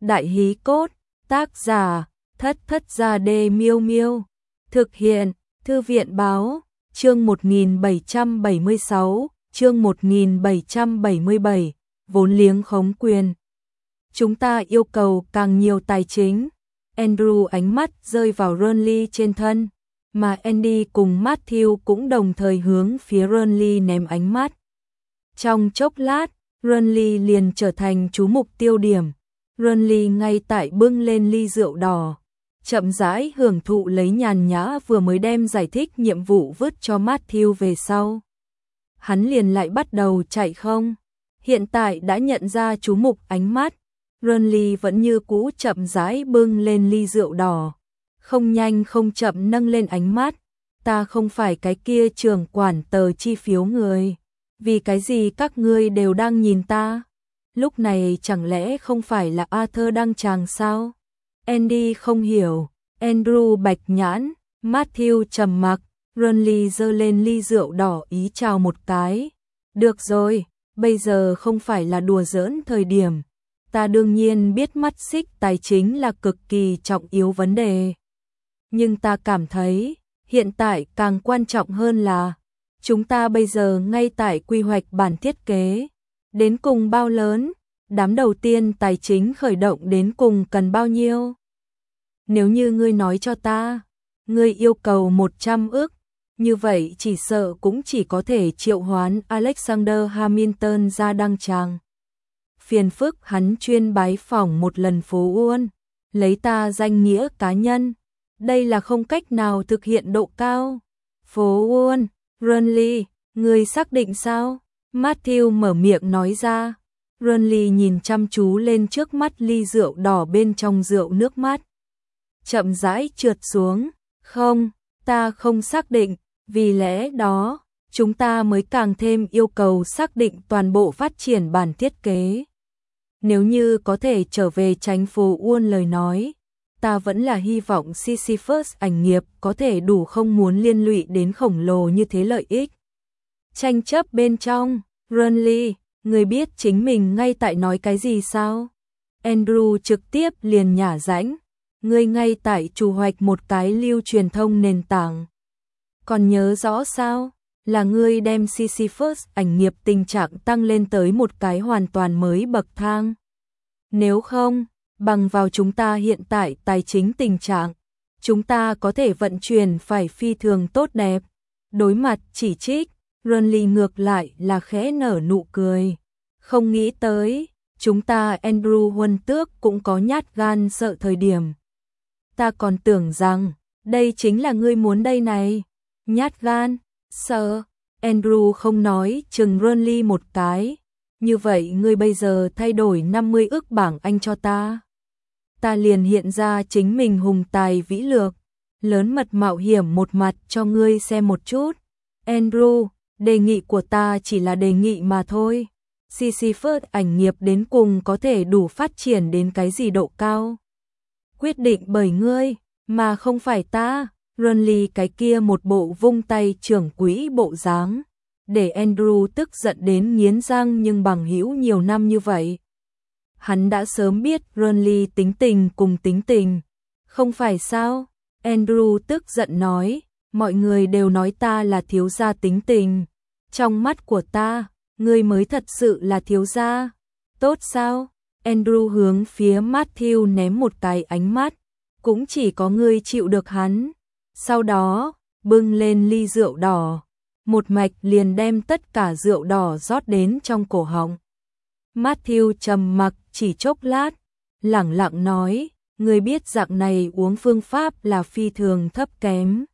Đại hí cốt, tác giả, Thất Thất Gia Đê Miêu Miêu. Thực hiện, Thư viện báo, chương 1776, chương 1777, vốn liếng khống quyền. Chúng ta yêu cầu càng nhiều tài chính. Andrew ánh mắt rơi vào Burnley trên thân, mà Andy cùng Matthew cũng đồng thời hướng phía Burnley ném ánh mắt. Trong chốc lát, Burnley liền trở thành chú mục tiêu điểm. Burnley ngay tại bưng lên ly rượu đỏ, chậm rãi hưởng thụ lấy nhàn nhã vừa mới đem giải thích nhiệm vụ vứt cho Matthew về sau. Hắn liền lại bắt đầu chạy không. Hiện tại đã nhận ra chú mục ánh mắt, Burnley vẫn như cũ chậm rãi bưng lên ly rượu đỏ, không nhanh không chậm nâng lên ánh mắt. Ta không phải cái kia trưởng quản tờ chi phiếu người, vì cái gì các ngươi đều đang nhìn ta? Lúc này chẳng lẽ không phải là Arthur đăng tràng sao? Andy không hiểu, Andrew bạch nhãn, Matthew trầm mặc, Burnley giơ lên ly rượu đỏ ý chào một cái. Được rồi, bây giờ không phải là đùa giỡn thời điểm. Ta đương nhiên biết mắt xích tài chính là cực kỳ trọng yếu vấn đề. Nhưng ta cảm thấy, hiện tại càng quan trọng hơn là, chúng ta bây giờ ngay tại quy hoạch bản thiết kế. Đến cùng bao lớn, đám đầu tiên tài chính khởi động đến cùng cần bao nhiêu? Nếu như ngươi nói cho ta, ngươi yêu cầu 100 ức, như vậy chỉ sợ cũng chỉ có thể triệu hoán Alexander Hamilton ra đăng tràng. Phiền phức hắn chuyên bái phỏng một lần phố Uôn, lấy ta danh nghĩa cá nhân. Đây là không cách nào thực hiện độ cao. Phố Uôn, Burnley, ngươi xác định sao? Matthew mở miệng nói ra. Burnley nhìn chăm chú lên trước mắt ly rượu đỏ bên trong rượu nước mắt. Chậm rãi trượt xuống. Không, ta không xác định, vì lẽ đó, chúng ta mới càng thêm yêu cầu xác định toàn bộ phát triển bản thiết kế. Nếu như có thể trở về tránh phố Uôn lời nói, ta vẫn là hy vọng Sisyphus ảnh nghiệp có thể đủ không muốn liên lụy đến khổng lồ như thế lợi ích. Tranh chấp bên trong, Burnley, người biết chính mình ngay tại nói cái gì sao? Andrew trực tiếp liền nhả rãnh, ngươi ngay tại chủ hoạch một cái lưu truyền thông nền tảng. Còn nhớ rõ sao? Là ngươi đem Sisyphus ảnh nghiệp tình trạng tăng lên tới một cái hoàn toàn mới bậc thang. Nếu không, bằng vào chúng ta hiện tại tài chính tình trạng, chúng ta có thể vận chuyển phải phi thường tốt đẹp. Đối mặt chỉ trích, Burnley ngược lại là khẽ nở nụ cười. Không nghĩ tới, chúng ta Andrew Huân Tước cũng có nhát gan sợ thời điểm. Ta còn tưởng rằng, đây chính là ngươi muốn đây này. Nhát gan, sợ. Andrew không nói chừng Burnley một cái. Như vậy ngươi bây giờ thay đổi 50 ức bảng Anh cho ta. Ta liền hiện ra chính mình hùng tài vĩ lược, lớn mật mạo hiểm một mặt cho ngươi xem một chút. Andrew, đề nghị của ta chỉ là đề nghị mà thôi. Sisyphus ảnh nghiệp đến cùng có thể đủ phát triển đến cái gì độ cao? Quyết định bởi ngươi, mà không phải ta. Burnley cái kia một bộ vung tay trưởng quỹ bộ dáng, để Andrew tức giận đến nghiến răng, nhưng bằng hữu nhiều năm như vậy. Hắn đã sớm biết Burnley tính tình cùng tính tình. Không phải sao? Andrew tức giận nói, mọi người đều nói ta là thiếu gia tính tình. Trong mắt của ta, ngươi mới thật sự là thiếu gia. Tốt sao? Andrew hướng phía Matthew ném một cái ánh mắt. Cũng chỉ có ngươi chịu được hắn. Sau đó, bưng lên ly rượu đỏ. Một mạch liền đem tất cả rượu đỏ rót đến trong cổ họng. Matthew trầm mặc chỉ chốc lát, lẳng lặng nói, ngươi biết dạng này uống phương pháp là phi thường thấp kém.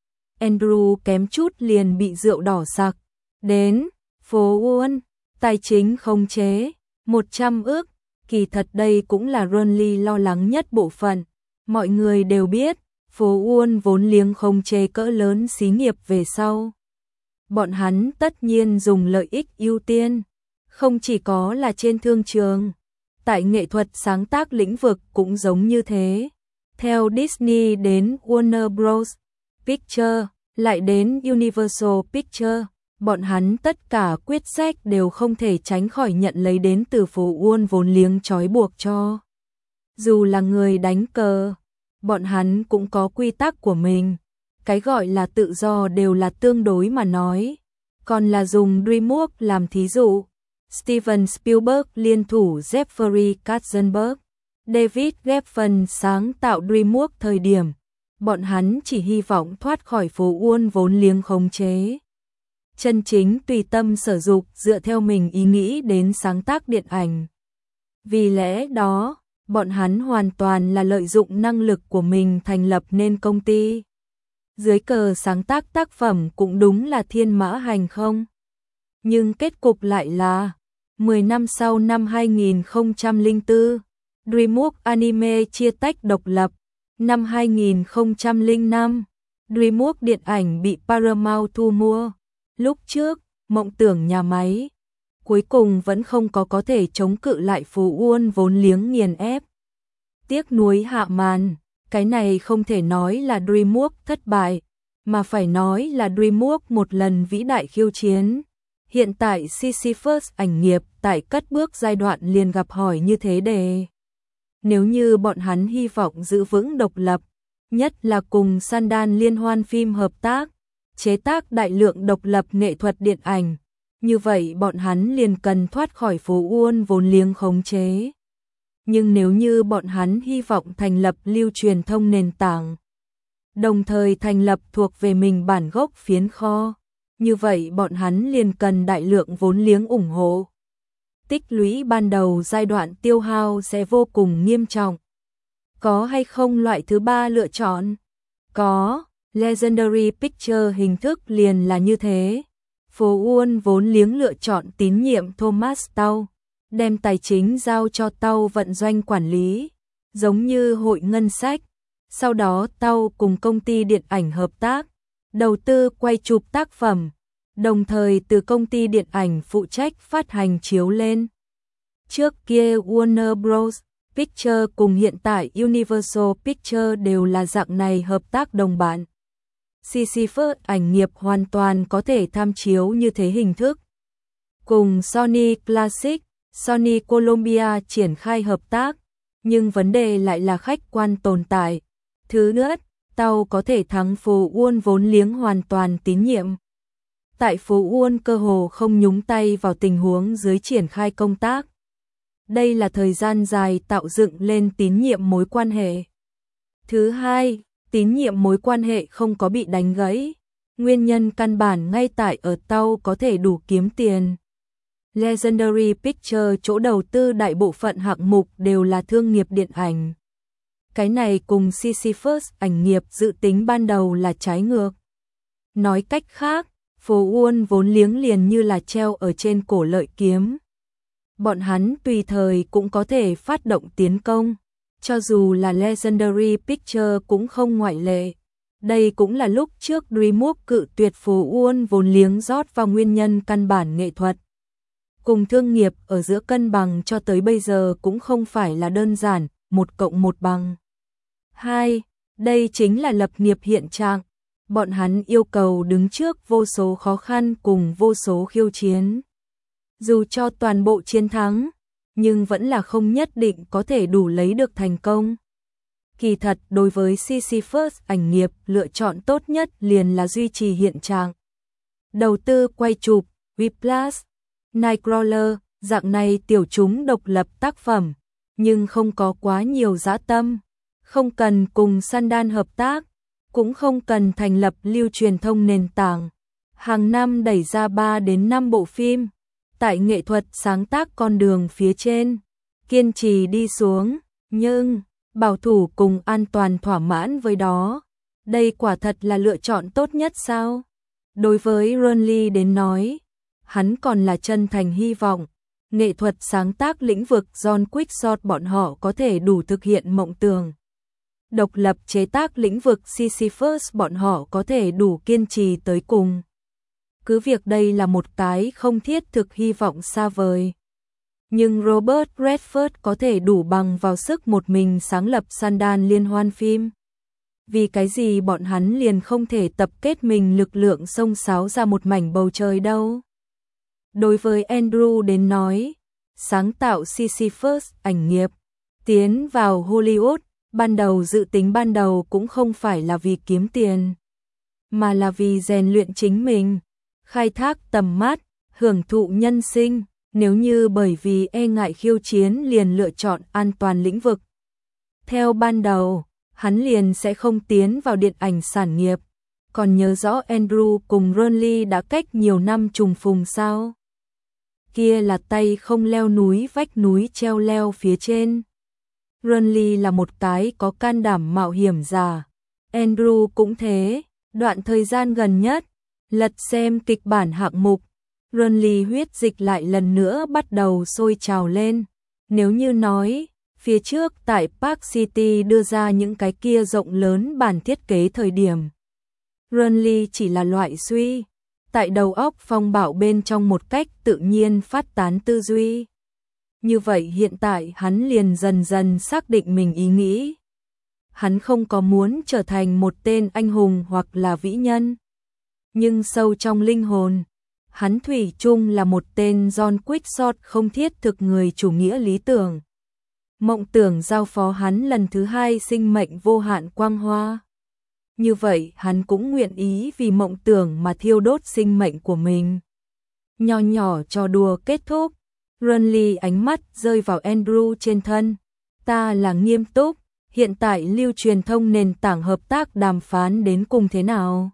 Andrew kém chút liền bị rượu đỏ sặc. Đến, phố Uôn, tài chính không chế, 100 ức, kỳ thật đây cũng là Burnley lo lắng nhất bộ phận. Mọi người đều biết, phố Uôn vốn liếng không chế cỡ lớn xí nghiệp về sau. Bọn hắn tất nhiên dùng lợi ích ưu tiên, không chỉ có là trên thương trường, tại nghệ thuật sáng tác lĩnh vực cũng giống như thế. Theo Disney đến Warner Bros. Pictures, lại đến Universal Pictures, bọn hắn tất cả quyết sách đều không thể tránh khỏi nhận lấy đến từ phố Uôn vốn liếng trói buộc cho. Dù là người đánh cờ, bọn hắn cũng có quy tắc của mình. Cái gọi là tự do đều là tương đối mà nói. Còn là dùng DreamWorks làm thí dụ. Steven Spielberg liên thủ Jeffrey Katzenberg, David Geffen sáng tạo DreamWorks thời điểm. Bọn hắn chỉ hy vọng thoát khỏi phố Wall vốn liếng khống chế. Chân chính tùy tâm sở dục dựa theo mình ý nghĩ đến sáng tác điện ảnh. Vì lẽ đó, bọn hắn hoàn toàn là lợi dụng năng lực của mình thành lập nên công ty. Dưới cờ sáng tác tác phẩm cũng đúng là thiên mã hành không. Nhưng kết cục lại là 10 năm sau năm 2004, DreamWorks Anime chia tách độc lập. Năm 2005, DreamWorks điện ảnh bị Paramount thu mua. Lúc trước, mộng tưởng nhà máy cuối cùng vẫn không có thể chống cự lại phố Wall vốn liếng nghiền ép. Tiếc nuối hạ màn, cái này không thể nói là DreamWorks thất bại, mà phải nói là DreamWorks một lần vĩ đại khiêu chiến. Hiện tại Sisyphus ảnh nghiệp tại cất bước giai đoạn liền gặp hỏi như thế đề. Nếu như bọn hắn hy vọng giữ vững độc lập, nhất là cùng Sundance liên hoan phim hợp tác, chế tác đại lượng độc lập nghệ thuật điện ảnh, như vậy bọn hắn liền cần thoát khỏi phố Wall vốn liếng khống chế. Nhưng nếu như bọn hắn hy vọng thành lập lưu truyền thông nền tảng, đồng thời thành lập thuộc về mình bản gốc phiến kho, như vậy bọn hắn liền cần đại lượng vốn liếng ủng hộ. Tích lũy ban đầu giai đoạn tiêu hao sẽ vô cùng nghiêm trọng. Có hay không loại thứ ba lựa chọn? Có, Legendary Pictures hình thức liền là như thế. Phố Wall vốn liếng lựa chọn tín nhiệm Thomas Tao, đem tài chính giao cho Tao vận doanh quản lý, giống như hội ngân sách. Sau đó Tao cùng công ty điện ảnh hợp tác, đầu tư quay chụp tác phẩm, đồng thời từ công ty điện ảnh phụ trách phát hành chiếu lên. Trước kia Warner Bros. Pictures cùng hiện tại Universal Pictures đều là dạng này hợp tác đồng bạn. Sisyphus ảnh nghiệp hoàn toàn có thể tham chiếu như thế hình thức. Cùng Sony Classic, Sony Columbia triển khai hợp tác, nhưng vấn đề lại là khách quan tồn tại. Thứ nữa, Tao có thể thắng phố Wall vốn liếng hoàn toàn tín nhiệm. Tại phố Wall cơ hồ không nhúng tay vào tình huống dưới triển khai công tác. Đây là thời gian dài tạo dựng lên tín nhiệm mối quan hệ. Thứ hai, tín nhiệm mối quan hệ không có bị đánh gãy. Nguyên nhân căn bản ngay tại ở Tao có thể đủ kiếm tiền. Legendary Pictures chỗ đầu tư đại bộ phận hạng mục đều là thương nghiệp điện ảnh. Cái này cùng Sisyphus ảnh nghiệp dự tính ban đầu là trái ngược. Nói cách khác, phố Wall vốn liếng liền như là treo ở trên cổ lợi kiếm. Bọn hắn tùy thời cũng có thể phát động tiến công, cho dù là Legendary Pictures cũng không ngoại lệ. Đây cũng là lúc trước DreamWorks cự tuyệt phố Wall vốn liếng rót vào nguyên nhân căn bản nghệ thuật. Cùng thương nghiệp ở giữa cân bằng cho tới bây giờ cũng không phải là đơn giản, 1+1 bằng 2. Đây chính là lập nghiệp hiện trạng. Bọn hắn yêu cầu đứng trước vô số khó khăn cùng vô số khiêu chiến. Dù cho toàn bộ chiến thắng, nhưng vẫn là không nhất định có thể đủ lấy được thành công. Kỳ thật đối với Sisyphus ảnh nghiệp lựa chọn tốt nhất liền là duy trì hiện trạng. Đầu tư quay chụp, Whiplash, Nightcrawler, dạng này tiểu chúng độc lập tác phẩm, nhưng không có quá nhiều dã tâm, không cần cùng Sundance hợp tác, cũng không cần thành lập lưu truyền thông nền tảng. Hàng năm đẩy ra 3 đến 5 bộ phim, tại nghệ thuật sáng tác con đường phía trên, kiên trì đi xuống, nhưng bảo thủ cùng an toàn thỏa mãn với đó. Đây quả thật là lựa chọn tốt nhất sao? Đối với Ron Lee đến nói, hắn còn là chân thành hy vọng, nghệ thuật sáng tác lĩnh vực John Quickshot bọn họ có thể đủ thực hiện mộng tưởng. Độc lập chế tác lĩnh vực Sisyphus bọn họ có thể đủ kiên trì tới cùng. Cứ việc đây là một cái không thiết thực hy vọng xa vời. Nhưng Robert Redford có thể đủ bằng vào sức một mình sáng lập Sundance liên hoan phim. Vì cái gì bọn hắn liền không thể tập kết mình lực lượng xông xáo ra một mảnh bầu trời đâu. Đối với Andrew đến nói, sáng tạo Sisyphus ảnh nghiệp, Tiến vào Hollywood, ban đầu dự tính ban đầu cũng không phải là vì kiếm tiền, mà là vì rèn luyện chính mình, khai thác tầm mắt, hưởng thụ nhân sinh. Nếu như bởi vì e ngại khiêu chiến liền lựa chọn an toàn lĩnh vực, theo ban đầu, hắn liền sẽ không tiến vào điện ảnh sản nghiệp. Còn nhớ rõ Andrew cùng Ronly đã cách nhiều năm trùng phùng sao? Kia là tay không leo núi vách núi treo leo phía trên. Ronly là một cái có can đảm mạo hiểm giả. Andrew cũng thế, đoạn thời gian gần nhất, lật xem kịch bản hạng mục, Ronly huyết dịch lại lần nữa bắt đầu sôi trào lên. Nếu như nói, phía trước tại Park City đưa ra những cái kia rộng lớn bản thiết kế thời điểm, Ronly chỉ là loại suy, tại đầu óc phong bạo bên trong một cách tự nhiên phát tán tư duy. Như vậy hiện tại hắn liền dần dần xác định mình ý nghĩ. Hắn không có muốn trở thành một tên anh hùng hoặc là vĩ nhân. Nhưng sâu trong linh hồn, hắn thủy chung là một tên John Quixote không thiết thực người chủ nghĩa lý tưởng. Mộng tưởng giao phó hắn lần thứ hai sinh mệnh vô hạn quang hoa. Như vậy hắn cũng nguyện ý vì mộng tưởng mà thiêu đốt sinh mệnh của mình. Nho nhỏ trò đùa kết thúc, Ronly ánh mắt rơi vào Andrew trên thân. Ta là nghiêm túc, hiện tại lưu truyền thông nền tảng hợp tác đàm phán đến cùng thế nào?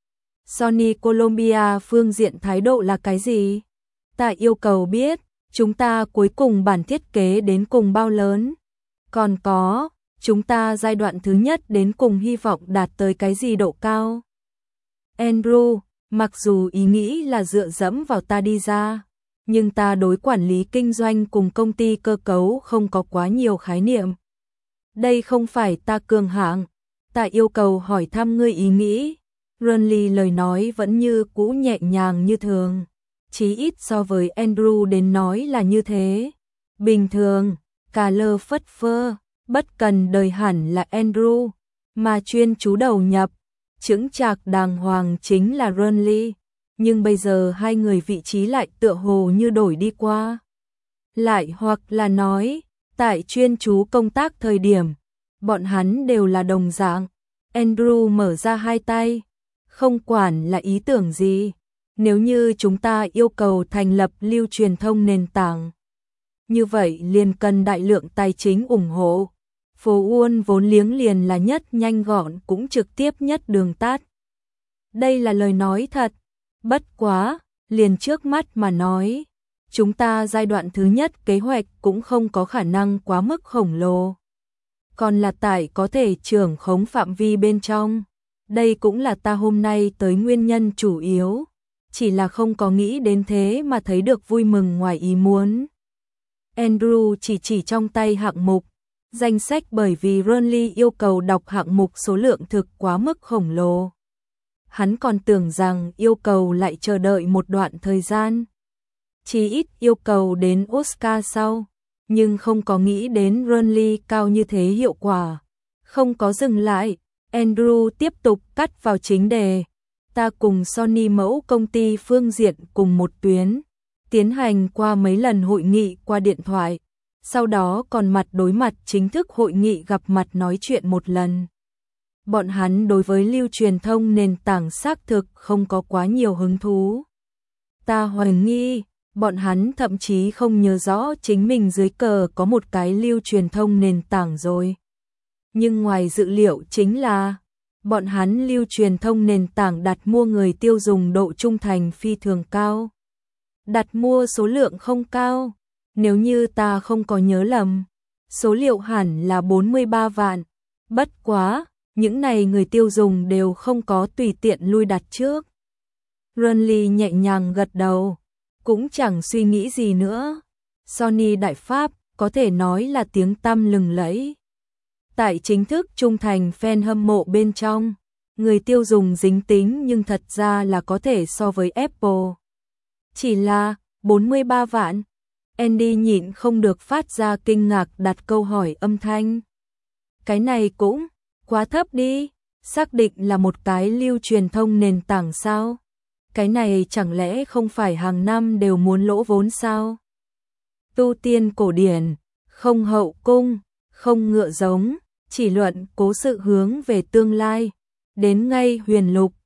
Sony Colombia phương diện thái độ là cái gì? Ta yêu cầu biết, chúng ta cuối cùng bản thiết kế đến cùng bao lớn? Còn có, chúng ta giai đoạn thứ nhất đến cùng hy vọng đạt tới cái gì độ cao? Andrew, mặc dù ý nghĩ là dựa dẫm vào ta đi ra, nhưng ta đối quản lý kinh doanh cùng công ty cơ cấu không có quá nhiều khái niệm. Đây không phải ta cường hạng, ta yêu cầu hỏi thăm ngươi ý nghĩ. Ronly lời nói vẫn như cũ nhẹ nhàng như thường, chí ít so với Andrew đến nói là như thế. Bình thường, cà lơ phất phơ, bất cần đời hẳn là Andrew, mà chuyên chú đầu nhập, chững chạc đàng hoàng chính là Ronly. Nhưng bây giờ hai người vị trí lại tựa hồ như đổi đi qua. Lại hoặc là nói, tại chuyên chú công tác thời điểm, bọn hắn đều là đồng dạng. Andrew mở ra hai tay, không quản là ý tưởng gì, nếu như chúng ta yêu cầu thành lập lưu truyền thông nền tảng, như vậy liền cần đại lượng tài chính ủng hộ. Phố Uôn vốn liếng liền là nhất nhanh gọn cũng trực tiếp nhất đường tắt. Đây là lời nói thật, bất quá, liền trước mắt mà nói, chúng ta giai đoạn thứ nhất kế hoạch cũng không có khả năng quá mức khổng lồ. Còn là tại có thể trưởng khống phạm vi bên trong. Đây cũng là ta hôm nay tới nguyên nhân chủ yếu, chỉ là không có nghĩ đến thế mà thấy được vui mừng ngoài ý muốn. Andrew chỉ trong tay hạng mục, danh sách bởi vì Ronly yêu cầu đọc hạng mục số lượng thực quá mức khổng lồ. Hắn còn tưởng rằng yêu cầu lại chờ đợi một đoạn thời gian. Chỉ ít yêu cầu đến Oscar sau, nhưng không có nghĩ đến Ronly cao như thế hiệu quả. Không có dừng lại, Andrew tiếp tục cắt vào chính đề. Ta cùng Sony mẫu công ty phương diện cùng một tuyến, tiến hành qua mấy lần hội nghị qua điện thoại, sau đó còn mặt đối mặt chính thức hội nghị gặp mặt nói chuyện một lần. Bọn hắn đối với lưu truyền thông nền tảng xác thực không có quá nhiều hứng thú. Ta hoài nghi, bọn hắn thậm chí không nhớ rõ chính mình dưới cờ có một cái lưu truyền thông nền tảng rồi. Nhưng ngoài dự liệu chính là, bọn hắn lưu truyền thông nền tảng đặt mua người tiêu dùng độ trung thành phi thường cao. Đặt mua số lượng không cao, nếu như ta không có nhớ lầm, số liệu hẳn là 43 vạn. Bất quá, những này người tiêu dùng đều không có tùy tiện lui đặt trước. Ronly nhẹ nhàng gật đầu, cũng chẳng suy nghĩ gì nữa. Sony Đại Pháp có thể nói là tiếng tăm lừng lẫy. Tại chính thức trung thành fan hâm mộ bên trong, người tiêu dùng dính tính nhưng thật ra là có thể so với Apple. Chỉ là 43 vạn. Andy nhịn không được phát ra kinh ngạc đặt câu hỏi âm thanh. Cái này cũng quá thấp đi, xác định là một cái lưu truyền thông nền tảng sao? Cái này chẳng lẽ không phải hàng năm đều muốn lỗ vốn sao? Tu tiên cổ điển, không hậu cung, không ngựa giống, chỉ luận cố sự hướng về tương lai. Đến ngay Huyền Lục,